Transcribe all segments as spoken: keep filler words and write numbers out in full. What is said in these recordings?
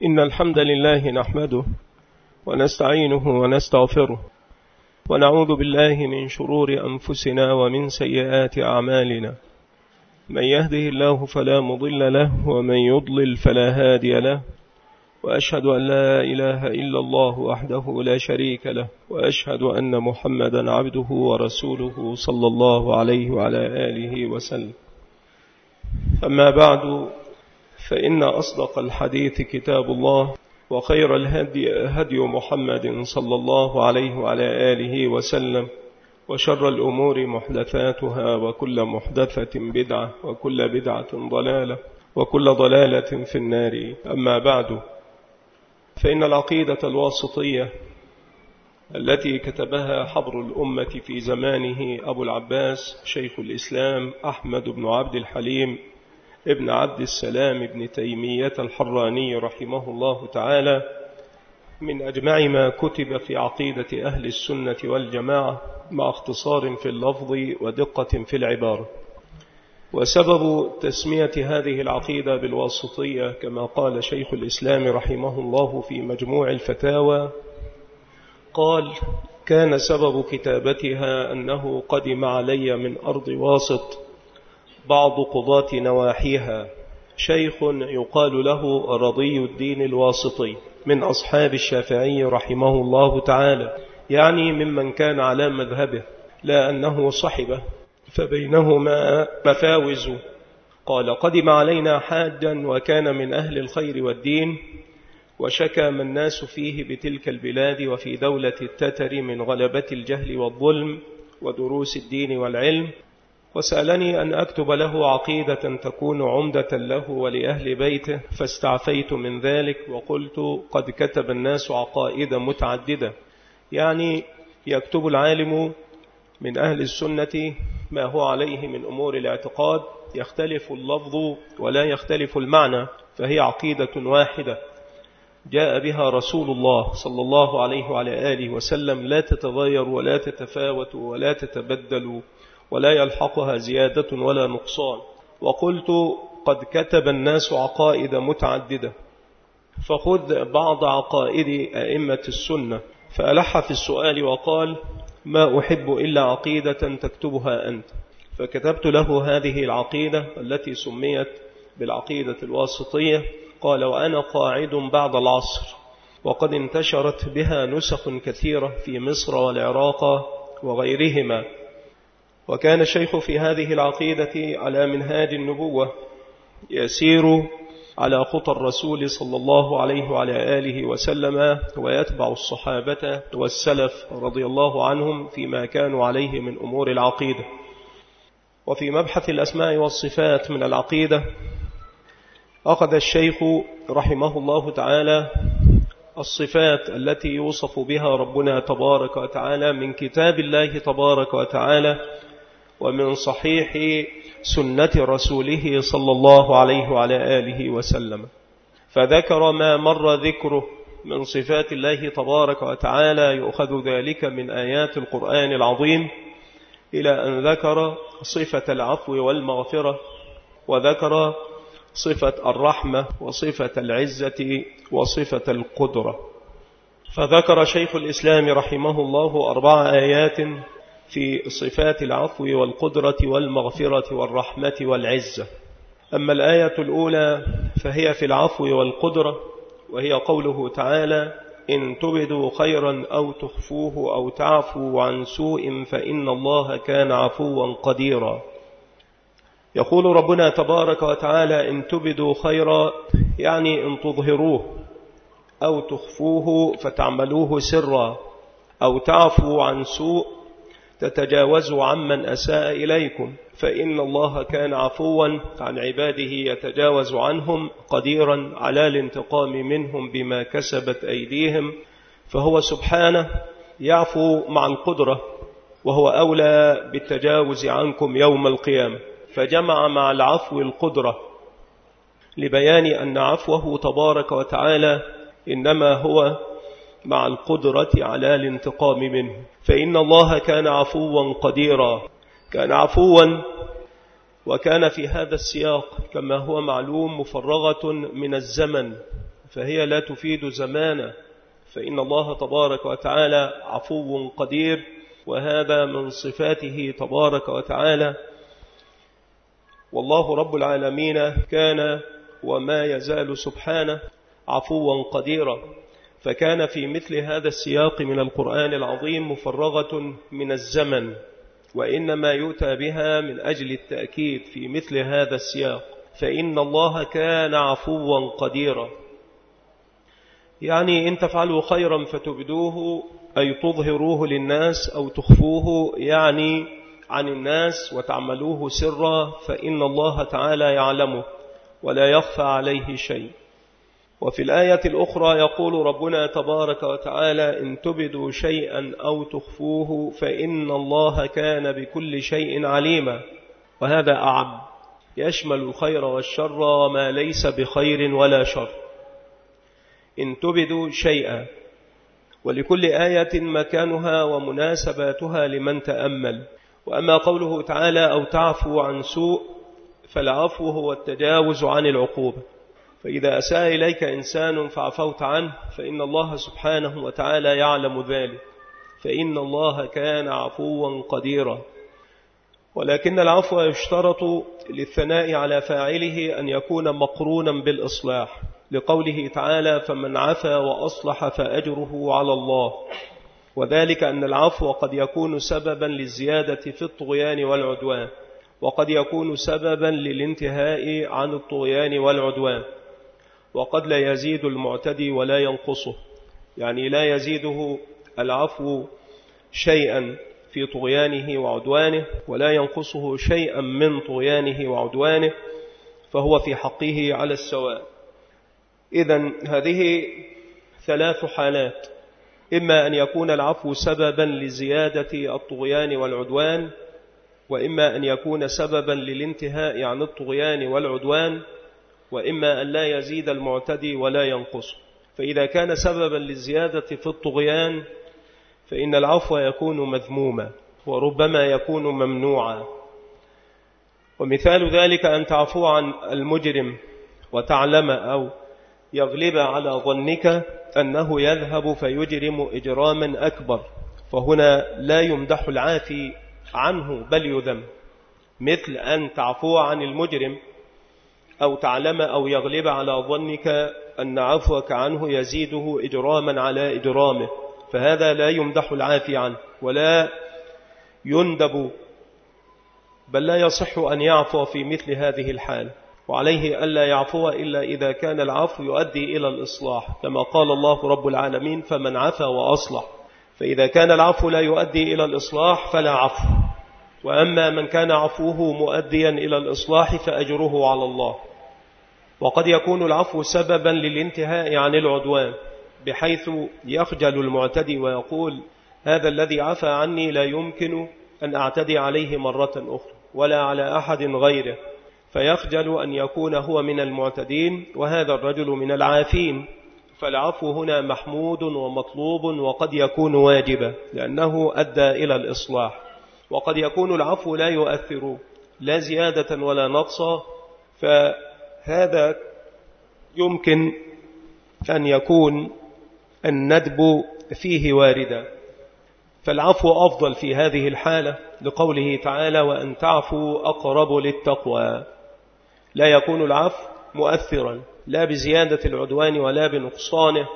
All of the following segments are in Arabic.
إن الحمد لله نحمده ونستعينه ونستغفره ونعوذ بالله من شرور أنفسنا ومن سيئات أعمالنا. من يهده الله فلا مضل له ومن يضلل فلا هادي له، وأشهد أن لا إله إلا الله وحده لا شريك له، وأشهد أن محمدا عبده ورسوله صلى الله عليه وعلى آله وسلم. أما بعد، فإن أصدق الحديث كتاب الله، وخير الهدي هدي محمد صلى الله عليه وعلى آله وسلم، وشر الأمور محدثاتها، وكل محدثة بدعة، وكل بدعة ضلالة، وكل ضلالة في النار. أما بعد، فإن العقيدة الواسطية التي كتبها حبر الأمة في زمانه أبو العباس شيخ الإسلام أحمد بن عبد الحليم ابن عبد السلام ابن تيمية الحراني رحمه الله تعالى، من أجمع ما كتب في عقيدة أهل السنة والجماعة، مع اختصار في اللفظ ودقة في العبارة. وسبب تسمية هذه العقيدة بالواسطية كما قال شيخ الإسلام رحمه الله في مجموع الفتاوى، قال: كان سبب كتابتها أنه قدم علي من أرض واسط بعض قضاة نواحيها شيخ يقال له رضي الدين الواسطي من أصحاب الشافعي رحمه الله تعالى، يعني ممن كان على مذهبه، لا أنه صحبه، فبينهما مفاوز. قال: قدم علينا حاجا وكان من أهل الخير والدين، وشكى ما الناس فيه بتلك البلاد وفي دولة التتر من غلبة الجهل والظلم ودروس الدين والعلم، وسألني أن أكتب له عقيدة تكون عمدة له ولأهل بيته، فاستعفيت من ذلك وقلت: قد كتب الناس عقائد متعددة، يعني يكتب العالم من أهل السنة ما هو عليه من أمور الاعتقاد، يختلف اللفظ ولا يختلف المعنى، فهي عقيدة واحدة جاء بها رسول الله صلى الله عليه وعلى آله وسلم، لا تتغير ولا تتفاوت ولا تتبدل ولا يلحقها زيادة ولا نقصان. وقلت: قد كتب الناس عقائد متعددة، فخذ بعض عقائد أئمة السنة. فألح في السؤال وقال: ما أحب إلا عقيدة تكتبها أنت. فكتبت له هذه العقيدة التي سميت بالعقيدة الواسطية. قال: وأنا قاعد بعد العصر، وقد انتشرت بها نسخ كثيرة في مصر والعراق وغيرهما. وكان الشيخ في هذه العقيدة على منهاج النبوة، يسير على خطى الرسول صلى الله عليه وعلى آله وسلم، ويتبع الصحابة والسلف رضي الله عنهم فيما كانوا عليه من أمور العقيدة. وفي مبحث الأسماء والصفات من العقيدة، أخذ الشيخ رحمه الله تعالى الصفات التي يوصف بها ربنا تبارك وتعالى من كتاب الله تبارك وتعالى ومن صحيح سنة رسوله صلى الله عليه وعلى آله وسلم. فذكر ما مر ذكره من صفات الله تبارك وتعالى، يؤخذ ذلك من آيات القرآن العظيم، إلى أن ذكر صفة العفو والمغفرة، وذكر صفة الرحمة، وصفة العزة، وصفة القدرة. فذكر شيخ الإسلام رحمه الله أربع آيات في صفات العفو والقدرة والمغفرة والرحمة والعزة. أما الآية الأولى فهي في العفو والقدرة، وهي قوله تعالى: إن تبدوا خيرا أو تخفوه أو تعفوا عن سوء فإن الله كان عفوا قديرا. يقول ربنا تبارك وتعالى: إن تبدوا خيرا، يعني إن تظهروه، أو تخفوه فتعملوه سرا، أو تعفوا عن سوء تتجاوزوا عمن أساء إليكم، فإن الله كان عفوا عن عباده يتجاوز عنهم قديرا على الانتقام منهم بما كسبت أيديهم. فهو سبحانه يعفو مع القدرة، وهو أولى بالتجاوز عنكم يوم القيامة، فجمع مع العفو القدرة لبيان أن عفوه تبارك وتعالى إنما هو مع القدرة على الانتقام منه. فإن الله كان عفوا قديرا، كان عفوا وكان في هذا السياق كما هو معلوم مفرغة من الزمن، فهي لا تفيد زمانا، فإن الله تبارك وتعالى عفو قدير، وهذا من صفاته تبارك وتعالى. والله رب العالمين كان وما يزال سبحانه عفوا قديرا، فكان في مثل هذا السياق من القرآن العظيم مفرغة من الزمن، وإنما يؤتى بها من أجل التأكيد في مثل هذا السياق، فإن الله كان عفوا قديرا. يعني إن تفعلوا خيرا فتبدوه أي تظهروه للناس أو تخفوه يعني عن الناس وتعملوه سرا، فإن الله تعالى يعلمه ولا يخفى عليه شيء. وفي الآية الأخرى يقول ربنا تبارك وتعالى: إن تبدوا شيئا أو تخفوه فإن الله كان بكل شيء عليما. وهذا أعم، يشمل الخير والشر ما ليس بخير ولا شر. إن تبدوا شيئا، ولكل آية مكانها ومناسباتها لمن تأمل. وأما قوله تعالى: أو تعفو عن سوء، فالعفو هو التجاوز عن العقوبة، فإذا أساء إليك إنسان فعفوت عنه فإن الله سبحانه وتعالى يعلم ذلك، فإن الله كان عفوا قديرا. ولكن العفو يشترط للثناء على فاعله أن يكون مقرونا بالإصلاح، لقوله تعالى: فمن عفا وأصلح فأجره على الله. وذلك أن العفو قد يكون سببا للزيادة في الطغيان والعدوان، وقد يكون سببا للانتهاء عن الطغيان والعدوان، وقد لا يزيد المعتدي ولا ينقصه، يعني لا يزيده العفو شيئا في طغيانه وعدوانه ولا ينقصه شيئا من طغيانه وعدوانه، فهو في حقه على السواء. إذن هذه ثلاث حالات: إما أن يكون العفو سببا لزيادة الطغيان والعدوان، وإما أن يكون سببا للانتهاء عن الطغيان والعدوان، وإما أن لا يزيد المعتدي ولا ينقص. فإذا كان سببا للزيادة في الطغيان فإن العفو يكون مذموما وربما يكون ممنوعا. ومثال ذلك أن تعفو عن المجرم وتعلم أو يغلب على ظنك أنه يذهب فيجرم إجراما أكبر، فهنا لا يمدح العافي عنه بل يذم، مثل أن تعفو عن المجرم أو تعلم أو يغلب على ظنك أن عفوك عنه يزيده إجراما على إجرامه، فهذا لا يمدح العافي عنه ولا يندب، بل لا يصح أن يعفو في مثل هذه الحال. وعليه ألا يعفو إلا إذا كان العفو يؤدي إلى الإصلاح، كما قال الله رب العالمين: فمن عفا وأصلح. فإذا كان العفو لا يؤدي إلى الإصلاح فلا عفو، وأما من كان عفوه مؤديا إلى الإصلاح فأجره على الله. وقد يكون العفو سببا للانتهاء عن العدوان، بحيث يخجل المعتدي ويقول: هذا الذي عفى عني لا يمكن أن أعتدي عليه مرة أخرى ولا على أحد غيره، فيخجل أن يكون هو من المعتدين وهذا الرجل من العافين. فالعفو هنا محمود ومطلوب، وقد يكون واجبا لأنه أدى إلى الإصلاح. وقد يكون العفو لا يؤثر لا زيادة ولا نقصا، فهذا يمكن أن يكون الندب فيه واردا، فالعفو أفضل في هذه الحالة، لقوله تعالى: وأن تعفوا أقرب للتقوى. لا يكون العفو مؤثرا لا بزيادة العدوان ولا بنقصانه،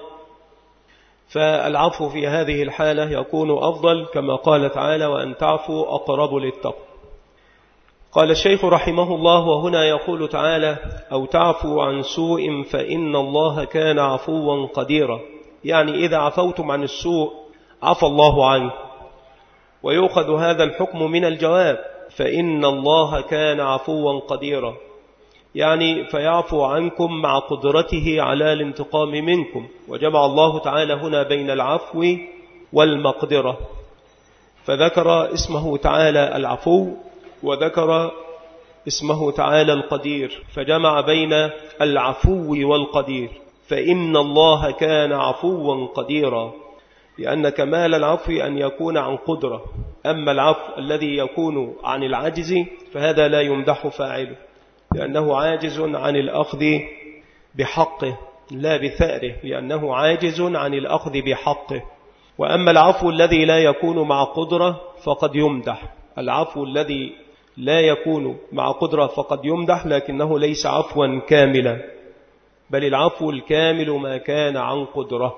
فالعفو في هذه الحالة يكون أفضل، كما قال تعالى: وأن تعفوا أقرب للتقوى. قال الشيخ رحمه الله: وهنا يقول تعالى: أو تعفو عن سوء فإن الله كان عفوا قديرا، يعني إذا عفوتم عن السوء عفى الله عنه. ويؤخذ هذا الحكم من الجواب: فإن الله كان عفوا قديرا، يعني فيعفو عنكم مع قدرته على الانتقام منكم. وجمع الله تعالى هنا بين العفو والمقدرة، فذكر اسمه تعالى العفو وذكر اسمه تعالى القدير، فجمع بين العفو والقدير. فإن الله كان عفوا قديرا، لأن كمال العفو أن يكون عن قدرة، أما العفو الذي يكون عن العجز فهذا لا يمدح فاعله، لأنه عاجز عن الأخذ بحقه، لا بثأره لأنه عاجز عن الأخذ بحقه. وأما العفو الذي لا يكون مع قدرة فقد يمدح. العفو الذي لا يكون مع قدرة فقد يمدح، لكنه ليس عفوا كاملا، بل العفو الكامل ما كان عن قدرة.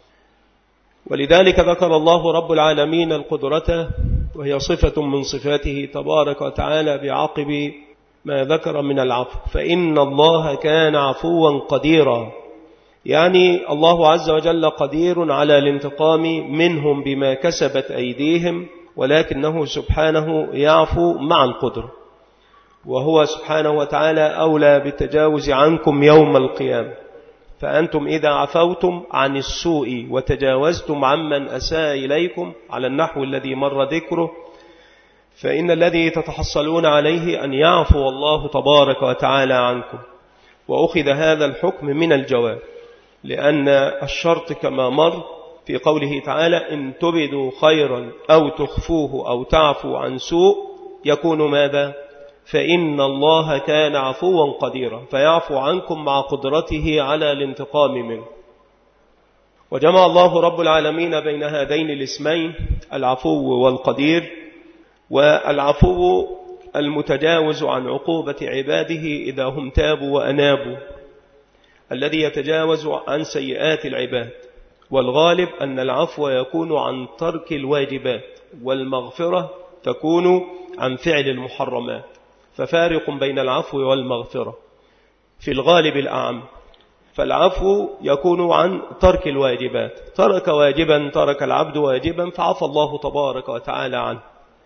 ولذلك ذكر الله رب العالمين القدرة، وهي صفة من صفاته تبارك وتعالى، بعقب ما ذكر من العفو، فإن الله كان عفوا قديرا. يعني الله عز وجل قدير على الانتقام منهم بما كسبت أيديهم، ولكنه سبحانه يعفو مع القدرة، وهو سبحانه وتعالى أولى بالتجاوز عنكم يوم القيامة. فأنتم إذا عفوتم عن السوء وتجاوزتم عمن أساء إليكم على النحو الذي مر ذكره، فإن الذي تتحصلون عليه أن يعفو الله تبارك وتعالى عنكم. وأخذ هذا الحكم من الجواب، لأن الشرط كما مر في قوله تعالى: إن تبدوا خيرا أو تخفوه أو تعفوا عن سوء يكون ماذا؟ فإن الله كان عفوا قديرا، فيعفو عنكم مع قدرته على الانتقام منه. وجمع الله رب العالمين بين هذين الاسمين، العفو والقدير. والعفو المتجاوز عن عقوبة عباده إذا هم تابوا وأنابوا، الذي يتجاوز عن سيئات العباد. والغالب أن العفو يكون عن ترك الواجبات، والمغفرة تكون عن فعل المحرمات. ففارق بين العفو والمغفرة في الغالب الأعم. فالعفو يكون عن ترك الواجبات، ترك واجبا، ترك العبد واجبا فعفى الله تبارك وتعالى عنه،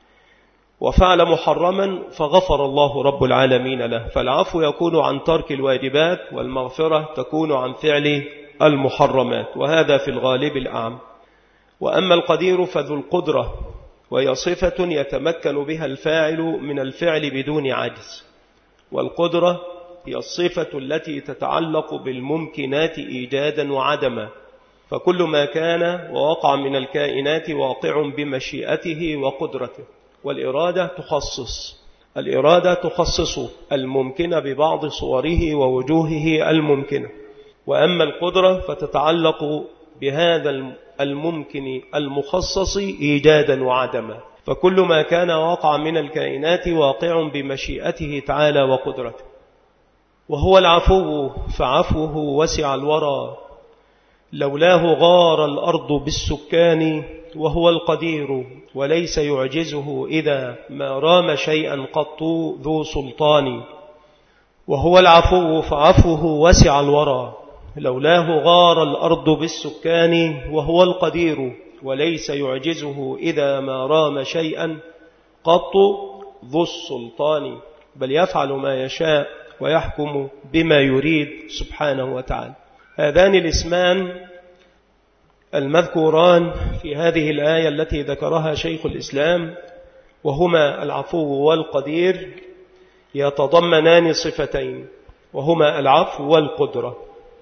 وفعل محرما فغفر الله رب العالمين له. فالعفو يكون عن ترك الواجبات، والمغفرة تكون عن فعل المحرمات، وهذا في الغالب الأعم. وأما القدير فذو القدرة، وهي صفة يتمكن بها الفاعل من الفعل بدون عجز. والقدرة هي الصفة التي تتعلق بالممكنات إيجادا وعدما، فكل ما كان ووقع من الكائنات واقع بمشيئته وقدرته. والإرادة تخصص الإرادة تخصص الممكن ببعض صوره ووجوهه الممكنة. وأما القدرة فتتعلق بهذا الممكن المخصص إيجادا وعدما، فكل ما كان واقع من الكائنات واقع بمشيئته تعالى وقدرته. وهو العفو فعفوه وسع الورى، لولاه غار الأرض بالسكان. وهو القدير وليس يعجزه إذا ما رام شيئا قط ذو سلطان. وهو العفو فعفوه وسع الورى، لولاه غار الأرض بالسكان. وهو القدير وليس يعجزه إذا ما رام شيئا قط ذو السلطان، بل يفعل ما يشاء ويحكم بما يريد سبحانه وتعالى. هذان الاسمان المذكوران في هذه الآية التي ذكرها شيخ الإسلام، وهما العفو والقدير، يتضمنان صفتين، وهما العفو والقدرة.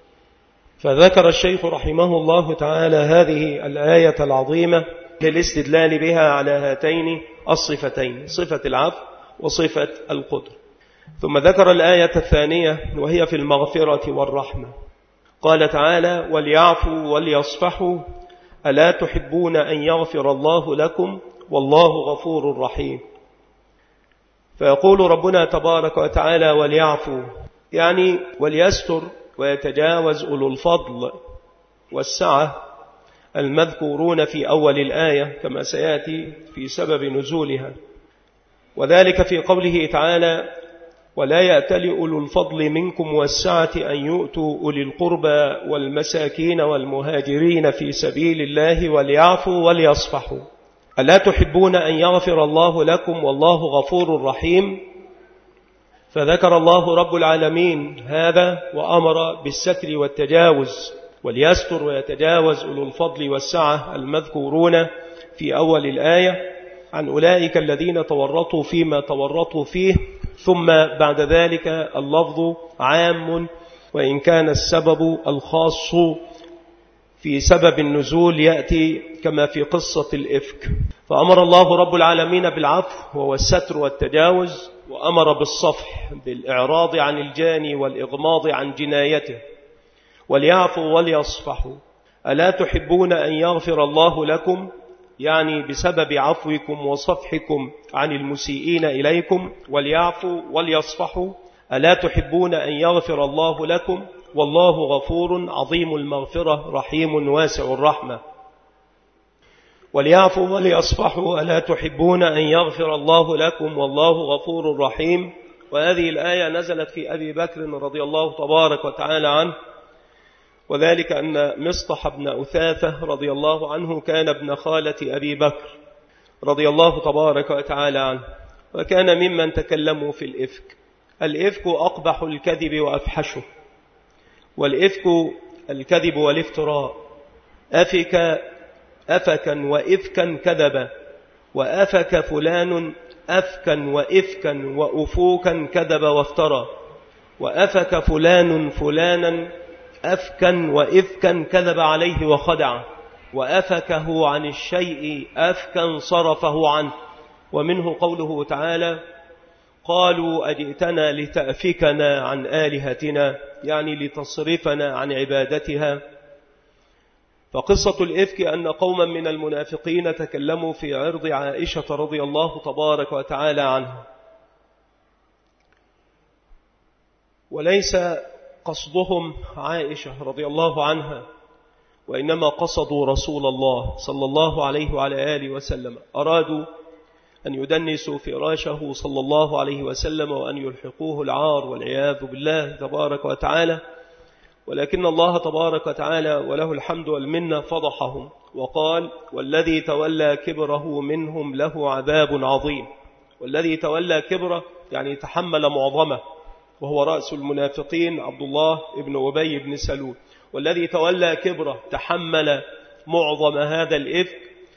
فذكر الشيخ رحمه الله تعالى هذه الآية العظيمة للاستدلال بها على هاتين الصفتين، صفة العفو وصفة القدرة. ثم ذكر الآية الثانية وهي في المغفرة والرحمة. قال تعالى: وليعفوا وليصفحوا ألا تحبون أن يغفر الله لكم والله غفور رحيم. فيقول ربنا تبارك وتعالى: وليعفوا، يعني وليستر ويتجاوز أولو الفضل والسعة المذكورون في أول الآية كما سيأتي في سبب نزولها. وذلك في قوله تعالى: ولا يأتل أولو الفضل منكم والسعة أن يؤتوا أولي القربى والمساكين والمهاجرين في سبيل الله وليعفوا وليصفحوا ألا تحبون أن يغفر الله لكم والله غفور رحيم. فذكر الله رب العالمين هذا وأمر بالستر والتجاوز، وليستر ويتجاوز أولو الفضل والسعة المذكورون في أول الآية عن أولئك الذين تورطوا فيما تورطوا فيه. ثم بعد ذلك اللفظ عام، وإن كان السبب الخاص في سبب النزول يأتي كما في قصة الإفك. فأمر الله رب العالمين بالعفو وهو الستر والتجاوز، وأمر بالصفح بالإعراض عن الجاني والإغماض عن جنايته، وليعفوا وليصفحوا ألا تحبون أن يغفر الله لكم؟ يعني بسبب عفوكم وصفحكم عن المسيئين إليكم. وليعفوا وليصفحوا ألا تحبون أن يغفر الله لكم؟ والله غفور عظيم المغفرة رحيم واسع الرحمة. وليعفوا وليصفحوا ألا تحبون أن يغفر الله لكم؟ والله غفور رحيم. وهذه الآية نزلت في أبي بكر رضي الله تبارك وتعالى عنه، وذلك أن مصطح بن أثاثة رضي الله عنه كان ابن خالة أبي بكر رضي الله تبارك وتعالى عنه، وكان ممن تكلموا في الإفك. الإفك أقبح الكذب وأفحشه، والإفك الكذب والافتراء. أفك أفكا وإفكا كذبا، وأفك فلان أفكا وإفكا وأفوكا كذب وافترى، وأفك فلان فلانا أفكا وإفكا كذب عليه وخدع، وأفكه عن الشيء أفكا صرفه عنه. ومنه قوله تعالى: قالوا أجئتنا لتأفكنا عن آلهتنا، يعني لتصرفنا عن عبادتها. فقصة الإفك أن قوما من المنافقين تكلموا في عرض عائشة رضي الله تبارك وتعالى عنها، وليس قصدهم عائشة رضي الله عنها، وإنما قصدوا رسول الله صلى الله عليه وعلى آله وسلم. أرادوا أن يدنسوا فراشه صلى الله عليه وسلم وأن يلحقوه العار والعياذ بالله تبارك وتعالى، ولكن الله تبارك وتعالى وله الحمد والمنة فضحهم وقال: والذي تولى كبره منهم له عذاب عظيم. والذي تولى كبره يعني تحمل معظمه، وهو رأس المنافقين عبد الله بن أبي بن سلول. والذي تولى كبره تحمل معظم هذا الإفك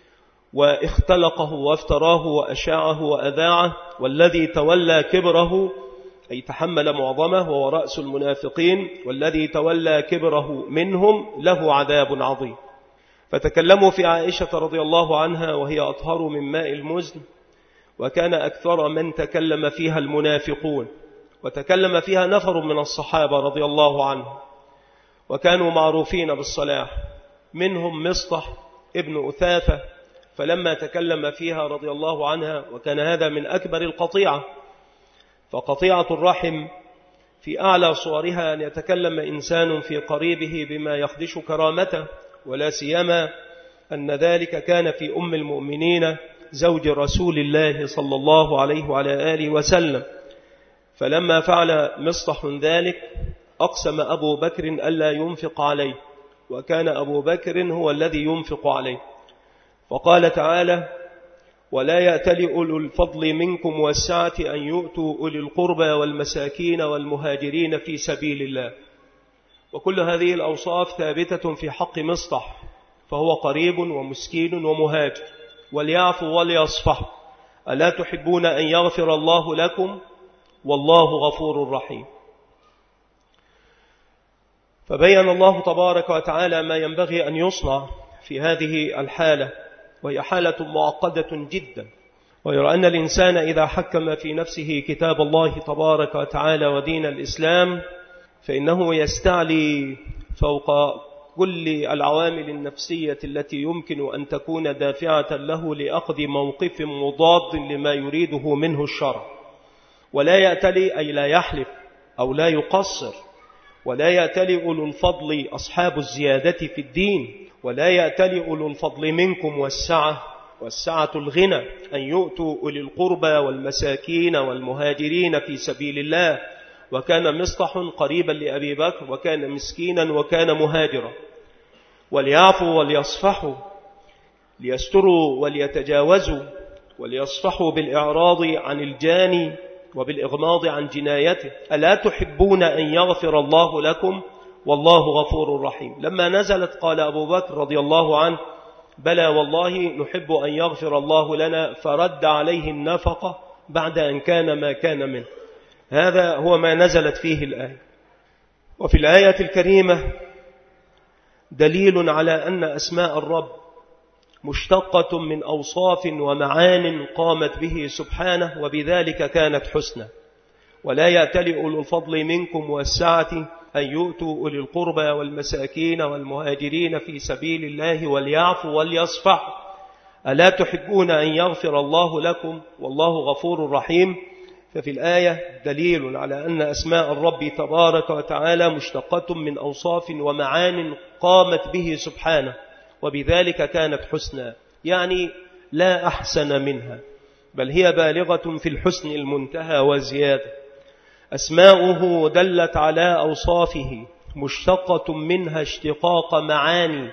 واختلقه وافتراه وأشاعه وأذاعه. والذي تولى كبره أي تحمل معظمه وهو رأس المنافقين. والذي تولى كبره منهم له عذاب عظيم. فتكلموا في عائشة رضي الله عنها وهي أطهر من ماء المزن، وكان أكثر من تكلم فيها المنافقون، وتكلم فيها نفر من الصحابة رضي الله عنهم، وكانوا معروفين بالصلاح. منهم مصطح ابن أثاثة، فلما تكلم فيها رضي الله عنها، وكان هذا من أكبر القطيعة، فقطيعة الرحم في أعلى صورها أن يتكلم إنسان في قريبه بما يخدش كرامته، ولا سيما أن ذلك كان في أم المؤمنين زوج رسول الله صلى الله عليه وعلى آله وسلم. فلما فعل مصطح ذلك أقسم أبو بكر ألا ينفق عليه، وكان أبو بكر هو الذي ينفق عليه. وقال تعالى: ولا يأتل أولو الفضل منكم والسعة أن يؤتوا أولي القربى والمساكين والمهاجرين في سبيل الله. وكل هذه الأوصاف ثابتة في حق مصطح، فهو قريب ومسكين ومهاجر. وليعفوا وليصفحوا ألا تحبون أن يغفر الله لكم؟ والله غفور رحيم. فبين الله تبارك وتعالى ما ينبغي أن يصنع في هذه الحالة، وهي حالة معقدة جدا. ويرى أن الإنسان إذا حكم في نفسه كتاب الله تبارك وتعالى ودين الإسلام فإنه يستعلي فوق كل العوامل النفسية التي يمكن أن تكون دافعة له لأخذ موقف مضاد لما يريده منه الشرع. ولا يأتلي أي لا يحلف أو لا يقصر. ولا يأتلي أولو الفضل أصحاب الزيادة في الدين. ولا يأتلي أولو الفضل منكم والسعة، والسعة الغنى، أن يؤتوا أولي القربى والمساكين والمهاجرين في سبيل الله. وكان مصطح قريبا لأبي بكر، وكان مسكينا، وكان مهاجرا. وليعفوا وليصفحوا، ليستروا وليتجاوزوا، وليصفحوا بالإعراض عن الجاني وبالإغماض عن جنايته. ألا تحبون أن يغفر الله لكم؟ والله غفور رحيم. لما نزلت قال أبو بكر رضي الله عنه: بلى والله نحب أن يغفر الله لنا، فرد عليه النفقة بعد أن كان ما كان منه. هذا هو ما نزلت فيه الآية. وفي الآية الكريمة دليل على أن أسماء الرب مشتقة من أوصاف ومعان قامت به سبحانه، وبذلك كانت حسنى. ولا يأتل أولو الفضل منكم والسعة أن يؤتوا أولي القربى والمساكين والمهاجرين في سبيل الله وليعفوا وليصفحوا ألا تحبون أن يغفر الله لكم والله غفور رحيم. ففي الآية دليل على أن أسماء الرب تبارك وتعالى مشتقة من أوصاف ومعان قامت به سبحانه، وبذلك كانت حسنى، يعني لا أحسن منها، بل هي بالغة في الحسن المنتهى وزيادة. أسماؤه دلت على أوصافه مشتقة منها اشتقاق معاني،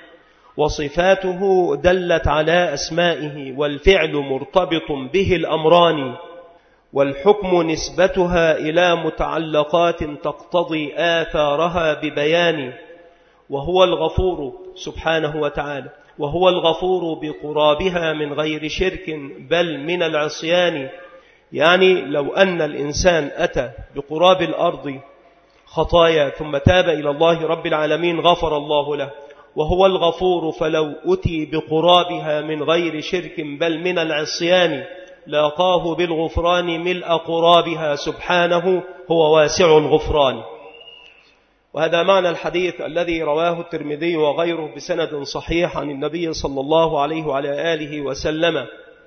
وصفاته دلت على أسمائه، والفعل مرتبط به الأمران، والحكم نسبتها إلى متعلقات تقتضي آثارها ببيان. وهو الغفور سبحانه وتعالى، وهو الغفور بقرابها من غير شرك بل من العصيان. يعني لو أن الإنسان أتى بقراب الأرض خطايا ثم تاب إلى الله رب العالمين غفر الله له. وهو الغفور فلو أتي بقرابها من غير شرك بل من العصيان لاقاه بالغفران ملء قرابها سبحانه هو واسع الغفران. وهذا معنى الحديث الذي رواه الترمذي وغيره بسند صحيح عن النبي صلى الله عليه وعلى آله وسلم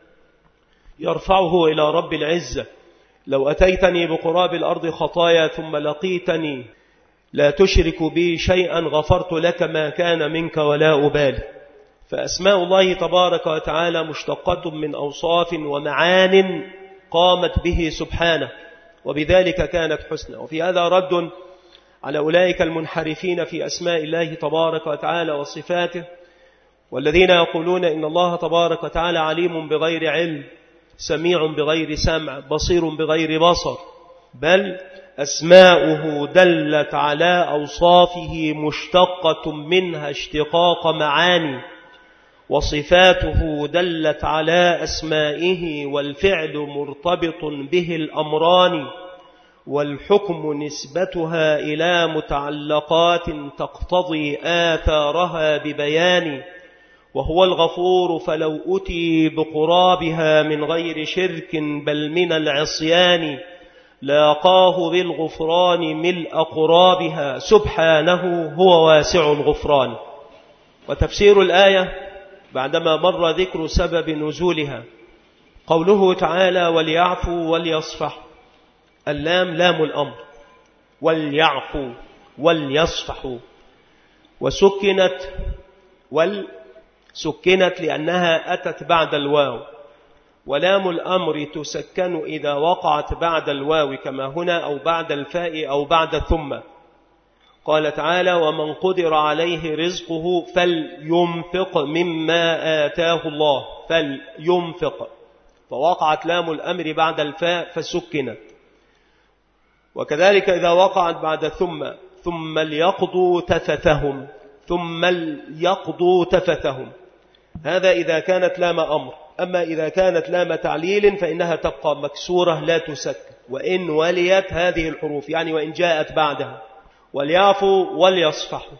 يرفعه إلى رب العزة: لو أتيتني بقراب الأرض خطايا ثم لقيتني لا تشرك بي شيئا غفرت لك ما كان منك ولا أبالي. فأسماء الله تبارك وتعالى مشتقة من أوصاف ومعان قامت به سبحانه، وبذلك كانت حسنى. وفي هذا رد على أولئك المنحرفين في أسماء الله تبارك وتعالى وصفاته، والذين يقولون إن الله تبارك وتعالى عليم بغير علم، سميع بغير سمع، بصير بغير بصر، بل أسماؤه دلت على أوصافه مشتقة منها اشتقاق معاني، وصفاته دلت على أسمائه، والفعل مرتبط به الأمران، والحكم نسبتها إلى متعلقات تقتضي آثارها ببيان. وهو الغفور فلو أتي بقرابها من غير شرك بل من العصيان لاقاه بالغفران ملء قرابها سبحانه هو واسع الغفران. وتفسير الآية بعدما مر ذكر سبب نزولها قوله تعالى: وليعفوا وليصفحوا. اللام لام الأمر، وليعفوا وليصفحوا، وسكنت والسكنت لأنها أتت بعد الواو، ولام الأمر تسكن إذا وقعت بعد الواو كما هنا، أو بعد الفاء أو بعد ثم. قال تعالى: ومن قدر عليه رزقه فلينفق مما آتاه الله، فلينفق، فوقعت لام الأمر بعد الفاء فسكنت. وكذلك إذا وقعت بعد ثم، ثم ليقضوا تفثهم، ثم ليقضوا تفثهم، هذا إذا كانت لام أمر. أما إذا كانت لام تعليل فإنها تبقى مكسورة لا تسكن، وإن وليت هذه الحروف، يعني وإن جاءت بعدها. وليعفوا وليصفحوا.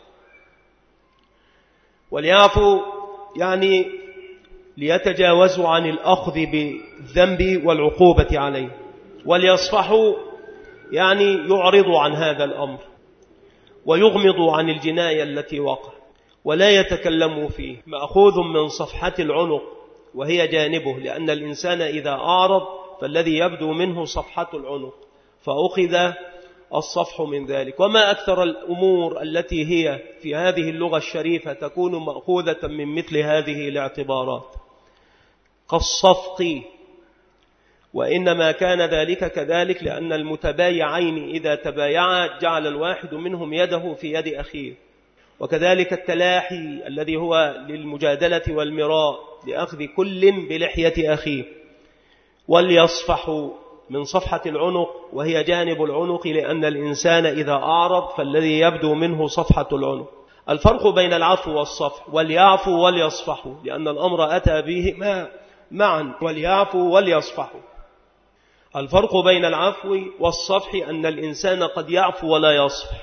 وليعفوا يعني ليتجاوزوا عن الأخذ بالذنب والعقوبة عليه. وليصفحوا يعني يعرضوا عن هذا الأمر ويغمضوا عن الجناية التي وقع ولا يتكلموا فيه. مأخوذ من صفحة العنق وهي جانبه، لأن الإنسان إذا أعرض فالذي يبدو منه صفحة العنق، فأخذ الصفح من ذلك. وما أكثر الأمور التي هي في هذه اللغة الشريفة تكون مأخوذة من مثل هذه الاعتبارات كالصفق، وإنما كان ذلك كذلك لأن المتبايعين إذا تبايعا جعل الواحد منهم يده في يد أخيه. وكذلك التلاحي الذي هو للمجادلة والمراء لأخذ كل بلحية أخيه. وليصفحوا من صفحة العنق وهي جانب العنق، لأن الإنسان إذا أعرض فالذي يبدو منه صفحة العنق. الفرق بين العفو والصفح: وليعفوا وليصفحوا، لأن الأمر أتى بهما معا، وليعفوا وليصفحوا. الفرق بين العفو والصفح أن الإنسان قد يعفو ولا يصفح،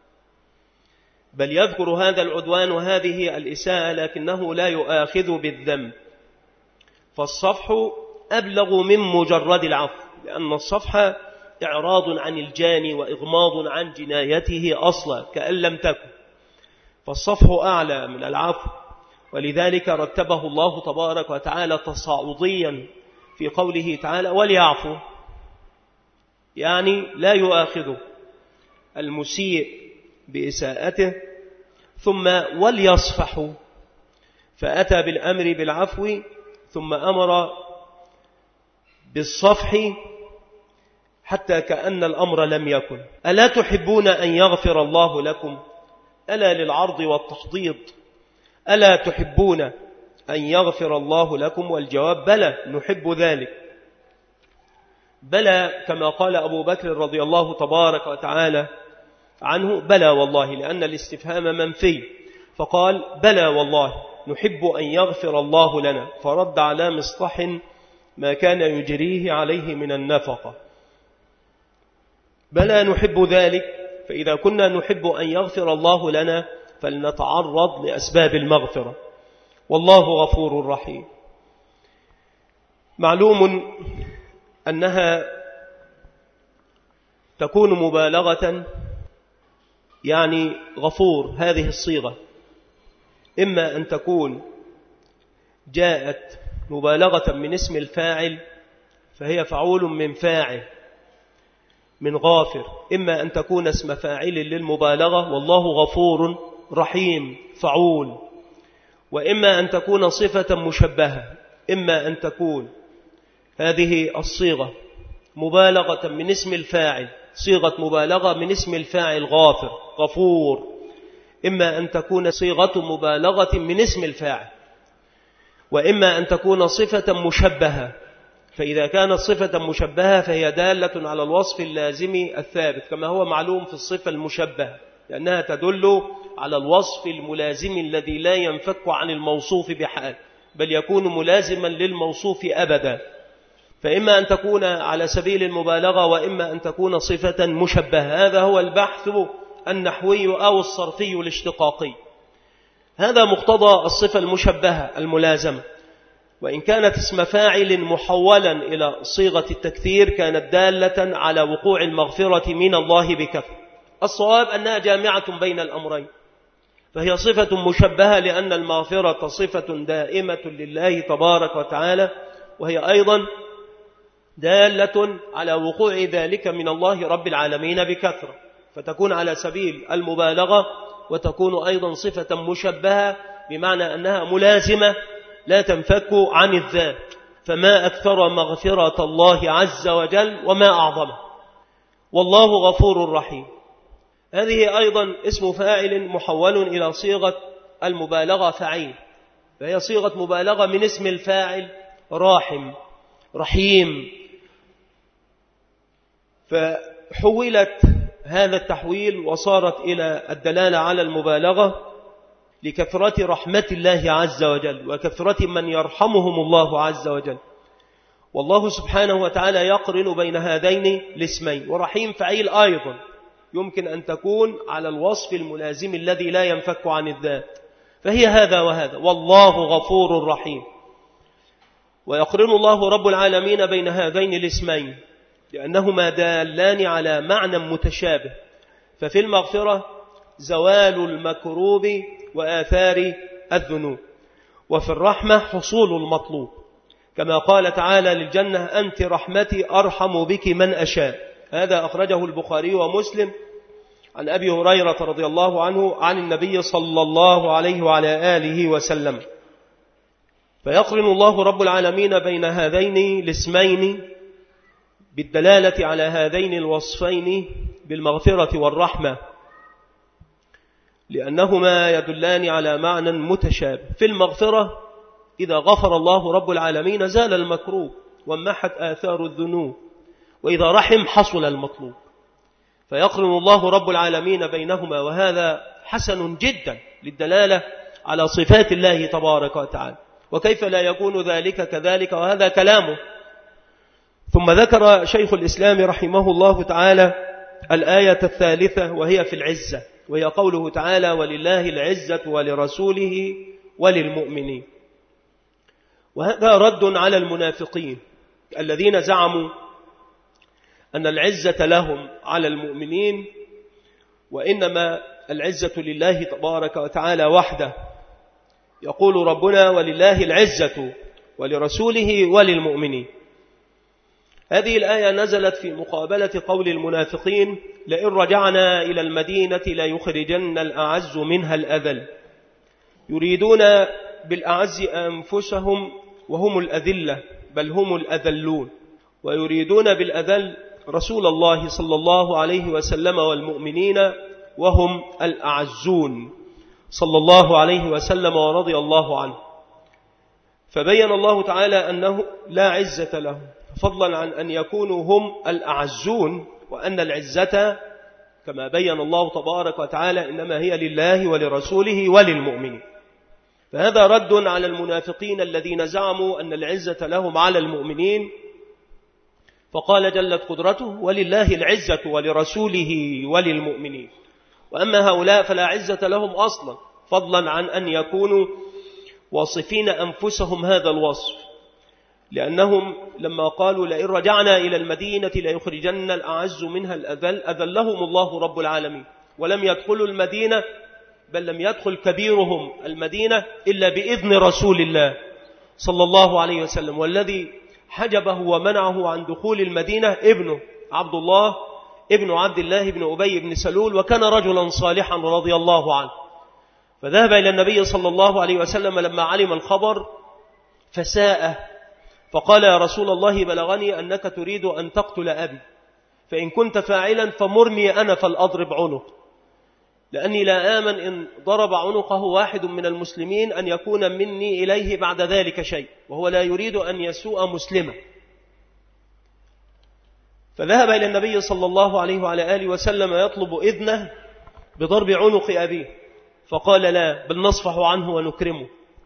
بل يذكر هذا العدوان وهذه الإساءة لكنه لا يؤاخذ بالذنب. فالصفح أبلغ من مجرد العفو، لأن الصفح إعراض عن الجاني وإغماض عن جنايته أصلا كأن لم تكن، فالصفح أعلى من العفو، ولذلك رتبه الله تبارك وتعالى تصاعديا في قوله تعالى وليعفو، يعني لا يؤاخذ المسيء بإساءته، ثم وليصفحوا، فأتى بالأمر بالعفو ثم أمر بالصفح حتى كأن الأمر لم يكن. ألا تحبون أن يغفر الله لكم؟ ألا للعرض والتحضيض، ألا تحبون أن يغفر الله لكم؟ والجواب بلى، نحب ذلك. بلى كما قال أبو بكر رضي الله تبارك وتعالى عنه بلى والله، لأن الاستفهام منفي، فقال بلى والله نحب أن يغفر الله لنا، فرد على مصطح ما كان يجريه عليه من النفقة. بلى نحب ذلك، فإذا كنا نحب أن يغفر الله لنا فلنتعرض لأسباب المغفرة، والله غفور رحيم. معلوم أنها تكون مبالغة، يعني غفور هذه الصيغة إما أن تكون جاءت مبالغة من اسم الفاعل فهي فعول من فاعل من غافر، إما أن تكون اسم فاعل للمبالغة والله غفور رحيم فعول، وإما أن تكون صفة مشبهة، إما أن تكون هذه الصيغة مبالغة من اسم الفاعل، صيغة مبالغة من اسم الفاعل غافر غفور، إما أن تكون صيغة مبالغة من اسم الفاعل، وإما أن تكون صفة مشبهة. فإذا كانت صفة مشبهة فهي دالة على الوصف اللازم الثابت كما هو معلوم في الصفة المشبهة، لأنها تدل على الوصف الملازم الذي لا ينفك عن الموصوف بحال، بل يكون ملازما للموصوف أبدا. فإما أن تكون على سبيل المبالغة وإما أن تكون صفة مشبهة. هذا هو البحث النحوي أو الصرفي الاشتقاقي، هذا مقتضى الصفة المشبهة الملازمة. وإن كانت اسم فاعل محولا إلى صيغة التكثير كانت دالة على وقوع المغفرة من الله بكثرة. الصواب أنها جامعة بين الأمرين، فهي صفة مشبهة لأن المغفرة صفة دائمة لله تبارك وتعالى، وهي أيضا دالة على وقوع ذلك من الله رب العالمين بكثرة، فتكون على سبيل المبالغة وتكون أيضا صفة مشبهة بمعنى أنها ملازمة لا تنفك عن الذات. فما أكثر مغفرة الله عز وجل وما أعظمه، والله غفور رحيم. هذه أيضا اسم فاعل محول إلى صيغة المبالغة فعيل، فهي صيغة مبالغة من اسم الفاعل راحم رحيم، فحولت هذا التحويل وصارت إلى الدلالة على المبالغة لكثرة رحمة الله عز وجل وكثرة من يرحمهم الله عز وجل. والله سبحانه وتعالى يقرن بين هذين الاسمين، ورحيم فعيل أيضا يمكن أن تكون على الوصف الملازم الذي لا ينفك عن الذات، فهي هذا وهذا، والله غفور رحيم. ويقرن الله رب العالمين بين هذين الاسمين لأنهما دالان على معنى متشابه، ففي المغفرة زوال المكروب وآثار الذنوب، وفي الرحمة حصول المطلوب، كما قال تعالى للجنة أنت رحمتي أرحم بك من أشاء. هذا أخرجه البخاري ومسلم عن أبي هريرة رضي الله عنه عن النبي صلى الله عليه وعلى آله وسلم. فيقرن الله رب العالمين بين هذين الاسمين بالدلالة على هذين الوصفين بالمغفرة والرحمة، لأنهما يدلان على معنى متشابه. في المغفرة إذا غفر الله رب العالمين زال المكروب ومحت آثار الذنوب، وإذا رحم حصل المطلوب، فيقرن الله رب العالمين بينهما، وهذا حسن جدا للدلالة على صفات الله تبارك وتعالى. وكيف لا يكون ذلك كذلك، وهذا كلامه. ثم ذكر شيخ الإسلام رحمه الله تعالى الآية الثالثة وهي في العزة، وهي قوله تعالى ولله العزة ولرسوله وللمؤمنين. وهذا رد على المنافقين الذين زعموا أن العزة لهم على المؤمنين، وإنما العزة لله تبارك وتعالى وحده. يقول ربنا: ولله العزة ولرسوله وللمؤمنين. هذه الآية نزلت في مقابلة قول المنافقين: لئن رجعنا إلى المدينة ليخرجن الأعز منها الأذل. يريدون بالأعز أنفسهم وهم الأذلة، بل هم الأذلون، ويريدون بالأذل رسول الله صلى الله عليه وسلم والمؤمنين وهم الأعزون صلى الله عليه وسلم ورضي الله عنه. فبين الله تعالى أنه لا عزة لهم، فضلا عن أن يكونوا هم الأعزون، وأن العزة كما بين الله تبارك وتعالى إنما هي لله ولرسوله وللمؤمنين. فهذا رد على المنافقين الذين زعموا أن العزة لهم على المؤمنين، فقال جلت قدرته: ولله العزة ولرسوله وللمؤمنين. وأما هؤلاء فلا عزة لهم أصلا، فضلا عن أن يكونوا واصفين أنفسهم هذا الوصف، لأنهم لما قالوا: لئن رجعنا إلى المدينة ليخرجن الأعز منها الأذل، أذلهم الله رب العالمين، ولم يدخلوا المدينة، بل لم يدخل كبيرهم المدينة إلا بإذن رسول الله صلى الله عليه وسلم. والذي حجبه ومنعه عن دخول المدينة ابنه عبد الله ابن عبد الله بن أبي بن سلول، وكان رجلا صالحا رضي الله عنه. فذهب إلى النبي صلى الله عليه وسلم لما علم الخبر فساءه، فقال: يا رسول الله، بلغني أنك تريد أن تقتل أبي، فإن كنت فاعلا فمرني أنا فلأضرب عنق، لأني لا آمن إن ضرب عنقه واحد من المسلمين أن يكون مني إليه بعد ذلك شيء، وهو لا يريد أن يسوء مسلما. فذهب إلى النبي صلى الله عليه وعلى آله وسلم يطلب إذنه بضرب عنق أبيه، فقال: لا، بل نصفح عنه ونكرمه.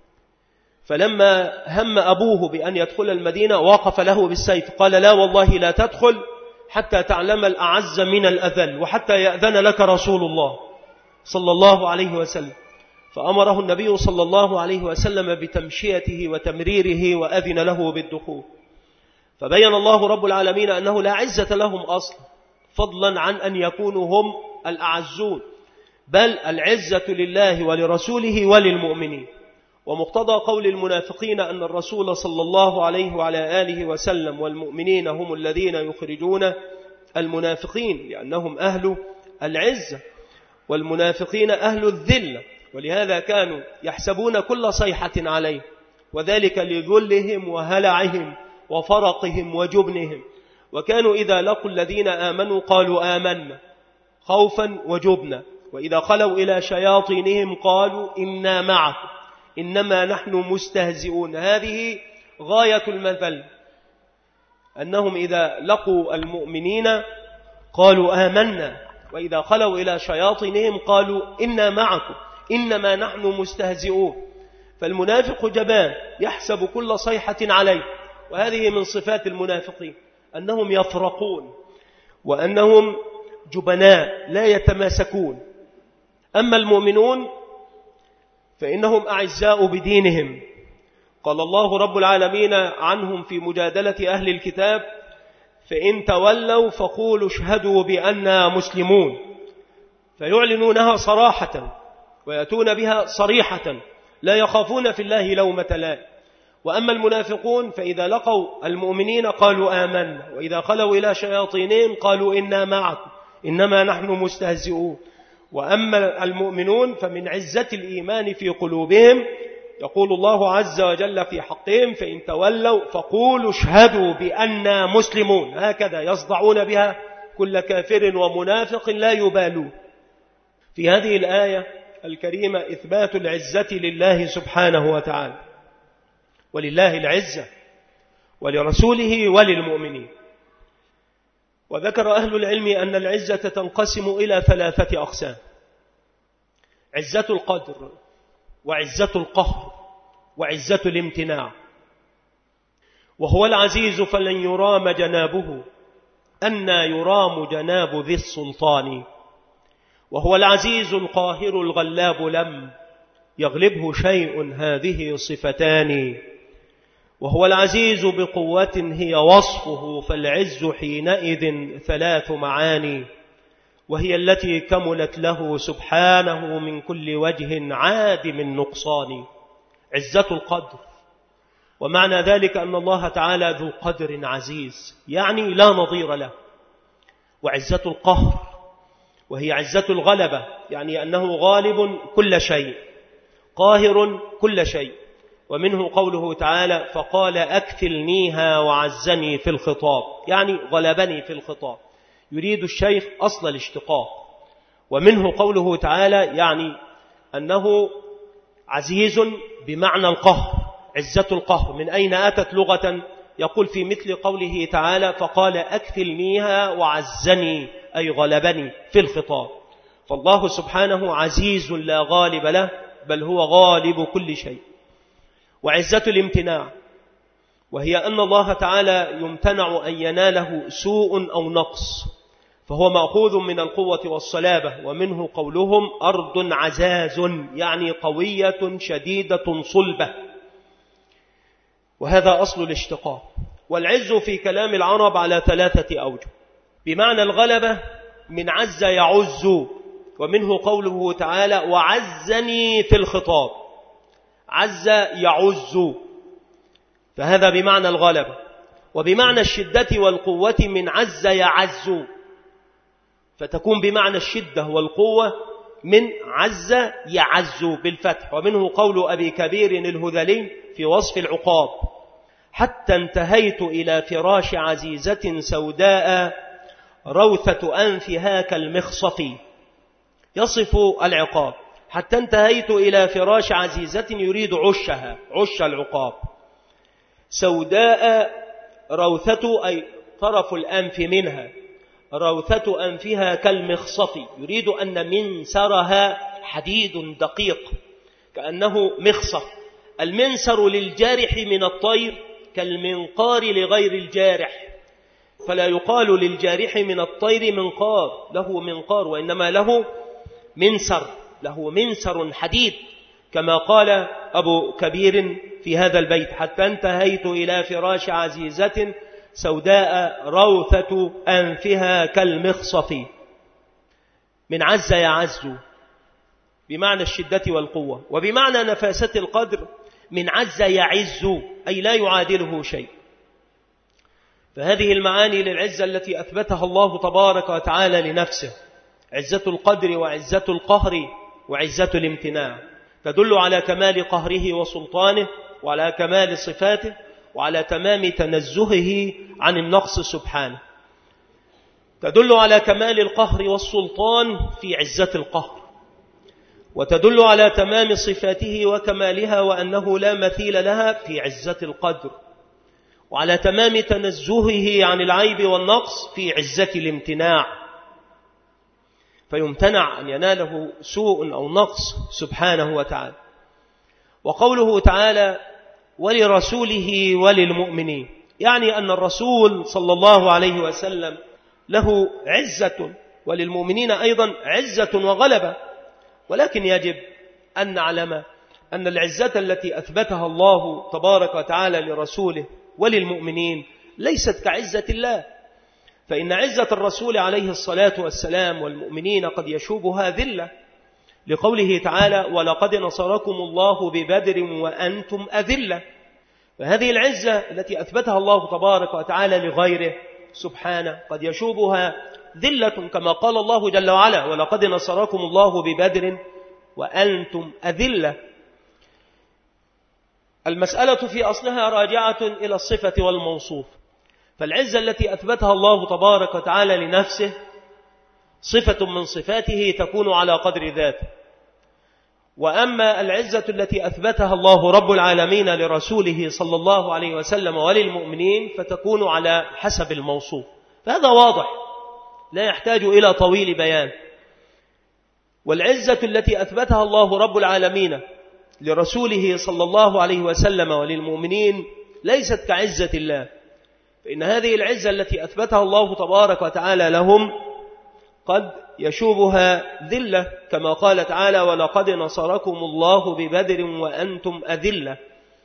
فلما هم أبوه بأن يدخل المدينة وقف له بالسيف، قال: لا والله لا تدخل حتى تعلم الأعز من الأذل، وحتى يأذن لك رسول الله صلى الله عليه وسلم. فأمره النبي صلى الله عليه وسلم بتمشيته وتمريره، وأذن له بالدخول. فبين الله رب العالمين أنه لا عزة لهم أصلا، فضلا عن أن يكونوا هم الأعزون، بل العزة لله ولرسوله وللمؤمنين. ومقتضى قول المنافقين أن الرسول صلى الله عليه وعلى آله وسلم والمؤمنين هم الذين يخرجون المنافقين، لأنهم أهل العزة، والمنافقين أهل الذلة، ولهذا كانوا يحسبون كل صيحة عليه، وذلك لذلهم وهلعهم وفرقهم وجبنهم. وكانوا إذا لقوا الذين آمنوا قالوا آمنا خوفا وجبنا، وإذا خلوا إلى شياطينهم قالوا إنا معكم إنما نحن مستهزئون. هذه غاية المثل، أنهم إذا لقوا المؤمنين قالوا آمنا، وإذا خلوا إلى شياطينهم قالوا إنا معكم إنما نحن مستهزئون. فالمنافق جبان يحسب كل صيحة عليه، وهذه من صفات المنافقين، أنهم يفرقون، وأنهم جبناء لا يتماسكون. أما المؤمنون فإنهم أعزاء بدينهم. قال الله رب العالمين عنهم في مجادلة أهل الكتاب: فإن تولوا فقولوا اشهدوا بأننا مسلمون. فيعلنونها صراحة ويأتون بها صريحة، لا يخافون في الله لومة لائم. وأما المنافقون فإذا لقوا المؤمنين قالوا آمنا، وإذا خلوا إلى شياطينهم قالوا إنا معكم إنما نحن مستهزئون. وأما المؤمنون فمن عزة الإيمان في قلوبهم، يقول الله عز وجل في حقهم: فإن تولوا فقولوا اشهدوا بأننا مسلمون. هكذا يصدعون بها كل كافر ومنافق لا يبالون. في هذه الآية الكريمة إثبات العزة لله سبحانه وتعالى، ولله العزة ولرسوله وللمؤمنين. وذكر أهل العلم أن العزة تنقسم إلى ثلاثة أقسام: عزة القدر، وعزة القهر، وعزة الامتناع. وهو العزيز فلن يرام جنابه، أنى يرام جناب ذي السلطان. وهو العزيز القاهر الغلاب لم يغلبه شيء، هذه صفتان. وهو العزيز بقوة هي وصفه، فالعز حينئذ ثلاث معاني، وهي التي كملت له سبحانه من كل وجه عادم النقصان. عزة القدر، ومعنى ذلك أن الله تعالى ذو قدر عزيز، يعني لا نظير له. وعزة القهر، وهي عزة الغلبة، يعني أنه غالب كل شيء قاهر كل شيء. ومنه قوله تعالى فقال أكفلنيها وعزني في الخطاب، يعني غلبني في الخطاب، يريد الشيخ أصل الاشتقاق. ومنه قوله تعالى يعني أنه عزيز بمعنى القهر، عزة القهر. من أين أتت لغة؟ يقول في مثل قوله تعالى فقال أكفلنيها وعزني، أي غلبني في الخطاب. فالله سبحانه عزيز لا غالب له، بل هو غالب كل شيء. وعزة الامتناع، وهي أن الله تعالى يمتنع أن يناله سوء أو نقص، فهو مأخوذ من القوة والصلابة. ومنه قولهم أرض عزاز، يعني قوية شديدة صلبة، وهذا أصل الاشتقاق. والعز في كلام العرب على ثلاثة أوجه: بمعنى الغلبة من عز يعز، ومنه قوله تعالى وعزني في الخطاب، عز يعز، فهذا بمعنى الغلبة. وبمعنى الشدة والقوة من عز يعز، فتكون بمعنى الشدة والقوة من عز يعز بالفتح. ومنه قول أبي كبير الهذلي في وصف العقاب: حتى انتهيت إلى فراش عزيزة سوداء روثة أنفها كالمخصف، يصف العقاب. حتى انتهيت إلى فراش عزيزة يريد عشها، عش العقاب. سوداء روثة أي طرف الأنف منها، روثة أنفها كالمخصف، يريد أن منسرها حديد دقيق كأنه مخصف. المنسر للجارح من الطير كالمنقار لغير الجارح، فلا يقال للجارح من الطير منقار، له منقار، وإنما له منسر، له منسر حديد، كما قال أبو كبير في هذا البيت: حتى انتهيت إلى فراش عزيزة سوداء روثة أنفها كالمخصف. من عز يعز بمعنى الشدة والقوة. وبمعنى نفاسة القدر من عز يعز، أي لا يعادله شيء. فهذه المعاني للعزة التي أثبتها الله تبارك وتعالى لنفسه: عزة القدر وعزة القهر وعزة الامتناع، تدل على كمال قهره وسلطانه، وعلى كمال صفاته، وعلى تمام تنزهه عن النقص سبحانه. تدل على كمال القهر والسلطان في عزة القهر، وتدل على تمام صفاته وكمالها وأنه لا مثيل لها في عزة القدر، وعلى تمام تنزهه عن العيب والنقص في عزة الامتناع، فيمتنع أن يناله سوء أو نقص سبحانه وتعالى. وقوله تعالى ولرسوله وللمؤمنين، يعني أن الرسول صلى الله عليه وسلم له عزة، وللمؤمنين أيضا عزة وغلبة. ولكن يجب أن نعلم أن العزة التي أثبتها الله تبارك وتعالى لرسوله وللمؤمنين ليست كعزة الله، فإن عزة الرسول عليه الصلاة والسلام والمؤمنين قد يشوبها ذلة، لقوله تعالى ولقد نصركم الله ببدر وأنتم أذلة. فهذه العزة التي أثبتها الله تبارك وتعالى لغيره سبحانه قد يشوبها ذلة، كما قال الله جل وعلا ولقد نصركم الله ببدر وأنتم أذلة. المسألة في أصلها راجعة إلى الصفة والموصوف، فالعزة التي أثبتها الله تبارك وتعالى لنفسه صفة من صفاته تكون على قدر ذاته، وأما العزة التي أثبتها الله رب العالمين لرسوله صلى الله عليه وسلم وللمؤمنين فتكون على حسب الموصوف. فهذا واضح لا يحتاج إلى طويل بيان. والعزة التي أثبتها الله رب العالمين لرسوله صلى الله عليه وسلم وللمؤمنين ليست كعزة الله، فإن هذه العزة التي أثبتها الله تبارك وتعالى لهم قد يشوبها ذلة، كما قال تعالى ولقد نصركم الله ببدر وأنتم أذلة.